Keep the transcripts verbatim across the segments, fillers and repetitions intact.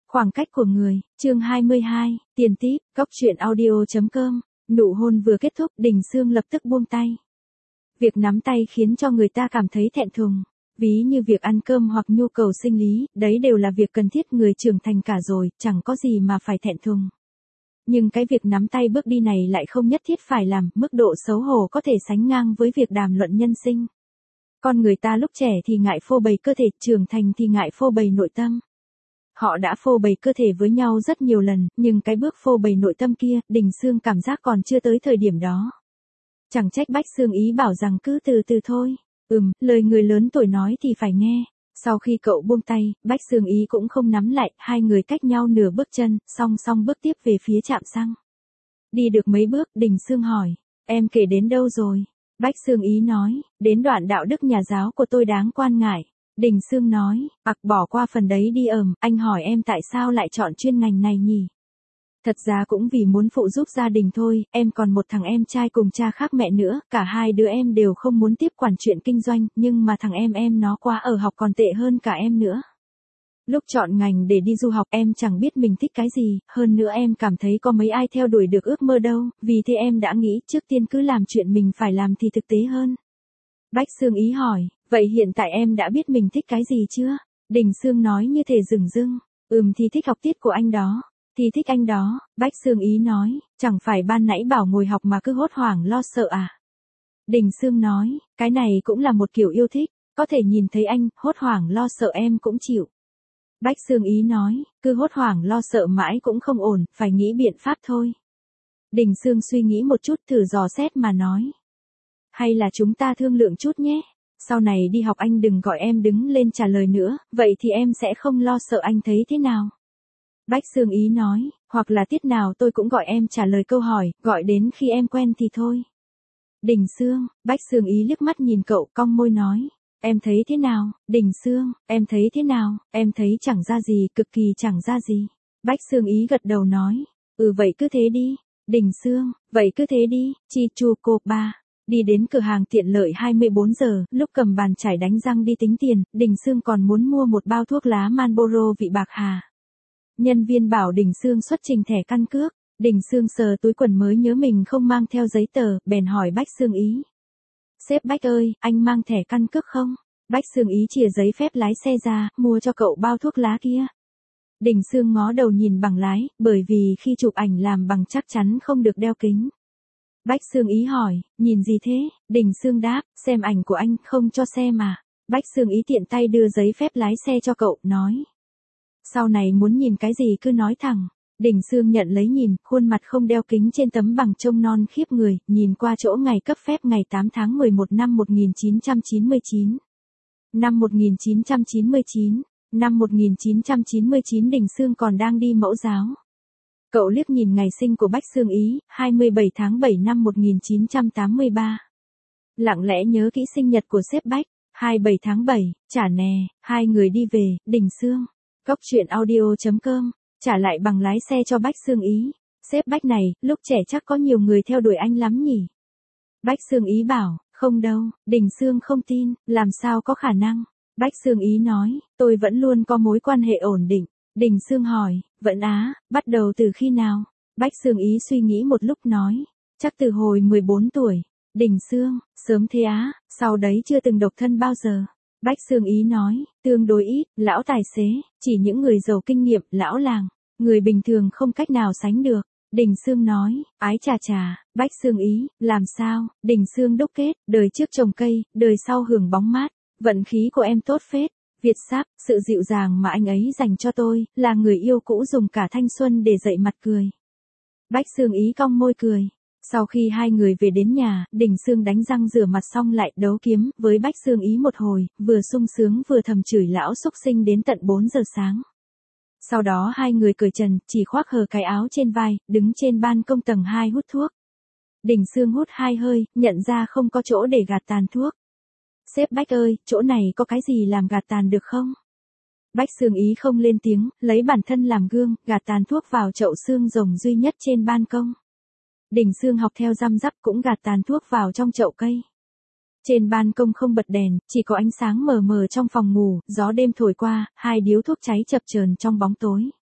Khoảng cách của người, chương hai mươi hai, tiền tip, cóc truyện audio chấm com, nụ hôn vừa kết thúc, Đình Sương lập tức buông tay. Việc nắm tay khiến cho người ta cảm thấy thẹn thùng, ví như việc ăn cơm hoặc nhu cầu sinh lý, đấy đều là việc cần thiết, người trưởng thành cả rồi, chẳng có gì mà phải thẹn thùng. Nhưng cái việc nắm tay bước đi này lại không nhất thiết phải làm, mức độ xấu hổ có thể sánh ngang với việc đàm luận nhân sinh. Con người ta lúc trẻ thì ngại phô bày cơ thể, trưởng thành thì ngại phô bày nội tâm. Họ đã phô bày cơ thể với nhau rất nhiều lần, nhưng cái bước phô bày nội tâm kia, Đình Sương cảm giác còn chưa tới thời điểm đó. Chẳng trách Bách Sương Ý bảo rằng cứ từ từ thôi. Ừm, lời người lớn tuổi nói thì phải nghe. Sau khi cậu buông tay, Bách Sương Ý cũng không nắm lại, hai người cách nhau nửa bước chân, song song bước tiếp về phía trạm xăng. Đi được mấy bước, Đình Sương hỏi, em kể đến đâu rồi? Bách Sương Ý nói, đến đoạn đạo đức nhà giáo của tôi đáng quan ngại. Đình Sương nói, ặc bỏ qua phần đấy đi ờm, anh hỏi em tại sao lại chọn chuyên ngành này nhỉ? Thật ra cũng vì muốn phụ giúp gia đình thôi, em còn một thằng em trai cùng cha khác mẹ nữa, cả hai đứa em đều không muốn tiếp quản chuyện kinh doanh, nhưng mà thằng em em nó qua ở học còn tệ hơn cả em nữa. Lúc chọn ngành để đi du học em chẳng biết mình thích cái gì, hơn nữa em cảm thấy có mấy ai theo đuổi được ước mơ đâu, vì thế em đã nghĩ trước tiên cứ làm chuyện mình phải làm thì thực tế hơn. Bách Sương Ý hỏi, vậy hiện tại em đã biết mình thích cái gì chưa? Đình Sương nói như thể dửng dưng, ừm thì thích học tiết của anh đó. Thì thích anh đó, Bách Sương Ý nói, chẳng phải ban nãy bảo ngồi học mà cứ hốt hoảng lo sợ à? Đình Sương nói, cái này cũng là một kiểu yêu thích, có thể nhìn thấy anh, hốt hoảng lo sợ em cũng chịu. Bách Sương Ý nói, cứ hốt hoảng lo sợ mãi cũng không ổn, phải nghĩ biện pháp thôi. Đình Sương suy nghĩ một chút thử dò xét mà nói. Hay là chúng ta thương lượng chút nhé, sau này đi học anh đừng gọi em đứng lên trả lời nữa, vậy thì em sẽ không lo sợ anh thấy thế nào? Bách Sương Ý nói, hoặc là tiết nào tôi cũng gọi em trả lời câu hỏi, gọi đến khi em quen thì thôi. Đình Sương, Bách Sương Ý liếc mắt nhìn cậu, cong môi nói, em thấy thế nào? Đình Sương, em thấy thế nào? Em thấy chẳng ra gì, cực kỳ chẳng ra gì. Bách Sương Ý gật đầu nói, ừ vậy cứ thế đi. Đình Sương, vậy cứ thế đi, chi chu cô ba. Đi đến cửa hàng tiện lợi hai mươi bốn giờ, lúc cầm bàn chải đánh răng đi tính tiền, Đình Sương còn muốn mua một bao thuốc lá Marlboro vị bạc hà. Nhân viên bảo Đình Sương xuất trình thẻ căn cước, Đình Sương sờ túi quần mới nhớ mình không mang theo giấy tờ, bèn hỏi Bách Sương Ý. Sếp Bách ơi, anh mang thẻ căn cước không? Bách Sương Ý chìa giấy phép lái xe ra, mua cho cậu bao thuốc lá kia. Đình Sương ngó đầu nhìn bằng lái, bởi vì khi chụp ảnh làm bằng chắc chắn không được đeo kính. Bách Sương Ý hỏi, nhìn gì thế? Đình Sương đáp, xem ảnh của anh, không cho xem mà. Bách Sương Ý tiện tay đưa giấy phép lái xe cho cậu, nói. Sau này muốn nhìn cái gì cứ nói thẳng. Đình Sương nhận lấy nhìn, khuôn mặt không đeo kính trên tấm bằng trông non khiếp người, nhìn qua chỗ ngày cấp phép ngày tám tháng mười một năm một nghìn chín trăm chín mươi chín. Năm một nghìn chín trăm chín mươi chín, năm một nghìn chín trăm chín mươi chín Đình Sương còn đang đi mẫu giáo. Cậu liếc nhìn ngày sinh của Bách Sương Ý, hai mươi bảy tháng bảy năm một nghìn chín trăm tám mươi ba. Lặng lẽ nhớ kỹ sinh nhật của sếp Bách, hai mươi bảy tháng bảy, chả nè, hai người đi về, Đình Sương. Cóc truyện audio chấm com, trả lại bằng lái xe cho Bách Sương Ý. Sếp Bách này, lúc trẻ chắc có nhiều người theo đuổi anh lắm nhỉ? Bách Sương Ý bảo, không đâu, Đình Sương không tin, làm sao có khả năng? Bách Sương Ý nói, tôi vẫn luôn có mối quan hệ ổn định. Đình Sương hỏi, vẫn á, bắt đầu từ khi nào? Bách Sương Ý suy nghĩ một lúc nói, chắc từ hồi mười bốn tuổi. Đình Sương, sớm thế á, sau đấy chưa từng độc thân bao giờ. Bách Sương Ý nói, tương đối ít, lão tài xế, chỉ những người giàu kinh nghiệm, lão làng, người bình thường không cách nào sánh được. Đình Sương nói, ái chà chà, Bách Sương Ý, làm sao? Đình Sương đúc kết, đời trước trồng cây, đời sau hưởng bóng mát, vận khí của em tốt phết. Việt sáp, sự dịu dàng mà anh ấy dành cho tôi, là người yêu cũ dùng cả thanh xuân để dậy mặt cười. Bách Sương Ý cong môi cười. Sau khi hai người về đến nhà, Đình Sương đánh răng rửa mặt xong lại đấu kiếm với Bách Sương Ý một hồi, vừa sung sướng vừa thầm chửi lão xúc sinh đến tận bốn giờ sáng. Sau đó hai người cởi trần, chỉ khoác hờ cái áo trên vai, đứng trên ban công tầng hai hút thuốc. Đình Sương hút hai hơi, nhận ra không có chỗ để gạt tàn thuốc. Sếp Bách ơi, chỗ này có cái gì làm gạt tàn được không? Bách Sương Ý không lên tiếng, lấy bản thân làm gương, gạt tàn thuốc vào chậu xương rồng duy nhất trên ban công. Đình Sương học theo răm rắp cũng gạt tàn thuốc vào trong chậu cây. Trên ban công không bật đèn, chỉ có ánh sáng mờ mờ trong phòng ngủ, gió đêm thổi qua, hai điếu thuốc cháy chập chờn trong bóng tối.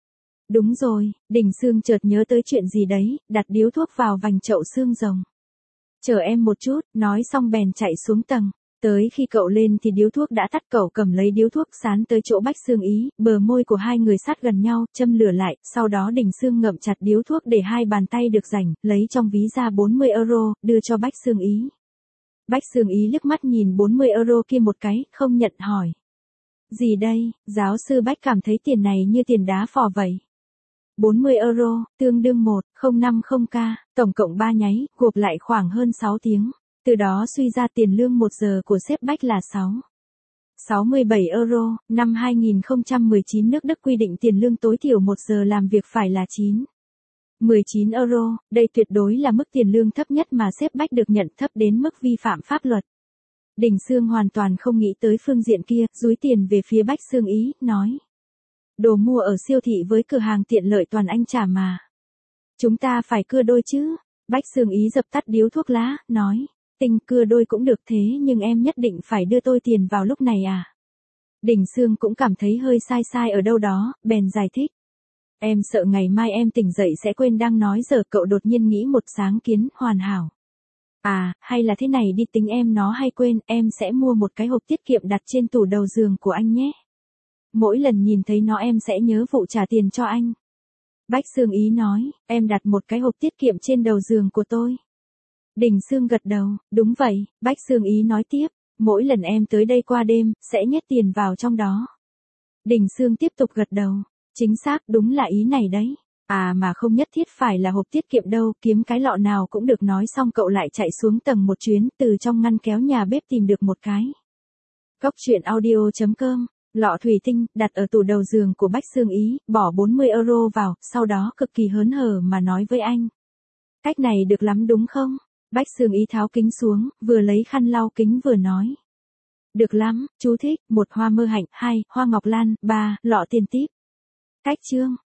Đúng rồi, Đình Sương chợt nhớ tới chuyện gì đấy, đặt điếu thuốc vào vành chậu xương rồng. Chờ em một chút, nói xong bèn chạy xuống tầng. Tới khi cậu lên thì điếu thuốc đã tắt, cậu cầm lấy điếu thuốc sán tới chỗ Bách Sương Ý, bờ môi của hai người sát gần nhau, châm lửa lại, sau đó Đình Sương ngậm chặt điếu thuốc để hai bàn tay được rảnh, lấy trong ví ra bốn mươi euro, đưa cho Bách Sương Ý. Bách Sương Ý liếc mắt nhìn bốn mươi euro kia một cái, không nhận, hỏi. Gì đây, giáo sư Bách cảm thấy tiền này như tiền đá phò vậy. bốn mươi euro, tương đương một phẩy không năm không k, tổng cộng ba nháy, gộp lại khoảng hơn sáu tiếng. Từ đó suy ra tiền lương một giờ của sếp Bách là sáu phẩy sáu mươi bảy euro. Năm hai nghìn không trăm mười chín nước Đức quy định tiền lương tối thiểu một giờ làm việc phải là chín phẩy mười chín euro, đây tuyệt đối là mức tiền lương thấp nhất mà sếp Bách được nhận, thấp đến mức vi phạm pháp luật. Đình Sương hoàn toàn không nghĩ tới phương diện kia, dúi tiền về phía Bách Sương Ý, nói. Đồ mua ở siêu thị với cửa hàng tiện lợi toàn anh trả mà. Chúng ta phải cưa đôi chứ. Bách Sương Ý dập tắt điếu thuốc lá, nói. Tình cưa đôi cũng được thế nhưng em nhất định phải đưa tôi tiền vào lúc này à? Đình Sương cũng cảm thấy hơi sai sai ở đâu đó, bèn giải thích. Em sợ ngày mai em tỉnh dậy sẽ quên đang nói giờ, cậu đột nhiên nghĩ một sáng kiến hoàn hảo. À, hay là thế này đi, tính em nó hay quên, em sẽ mua một cái hộp tiết kiệm đặt trên tủ đầu giường của anh nhé. Mỗi lần nhìn thấy nó em sẽ nhớ vụ trả tiền cho anh. Bách Sương Ý nói, em đặt một cái hộp tiết kiệm trên đầu giường của tôi. Đình Sương gật đầu, đúng vậy. Bách Sương Ý nói tiếp, mỗi lần em tới đây qua đêm, sẽ nhét tiền vào trong đó. Đình Sương tiếp tục gật đầu, chính xác, đúng là ý này đấy. À mà không nhất thiết phải là hộp tiết kiệm đâu, kiếm cái lọ nào cũng được. Nói xong cậu lại chạy xuống tầng một chuyến, từ trong ngăn kéo nhà bếp tìm được một cái. Cốc truyện audio chấm com, lọ thủy tinh, đặt ở tủ đầu giường của Bách Sương Ý, bỏ bốn mươi euro vào, sau đó cực kỳ hớn hở mà nói với anh. Cách này được lắm đúng không? Bách Sương Ý tháo kính xuống, vừa lấy khăn lau kính vừa nói. Được lắm, chú thích, một hoa mơ hạnh, hai, hoa ngọc lan, ba, lọ tiền típ. Cách chương.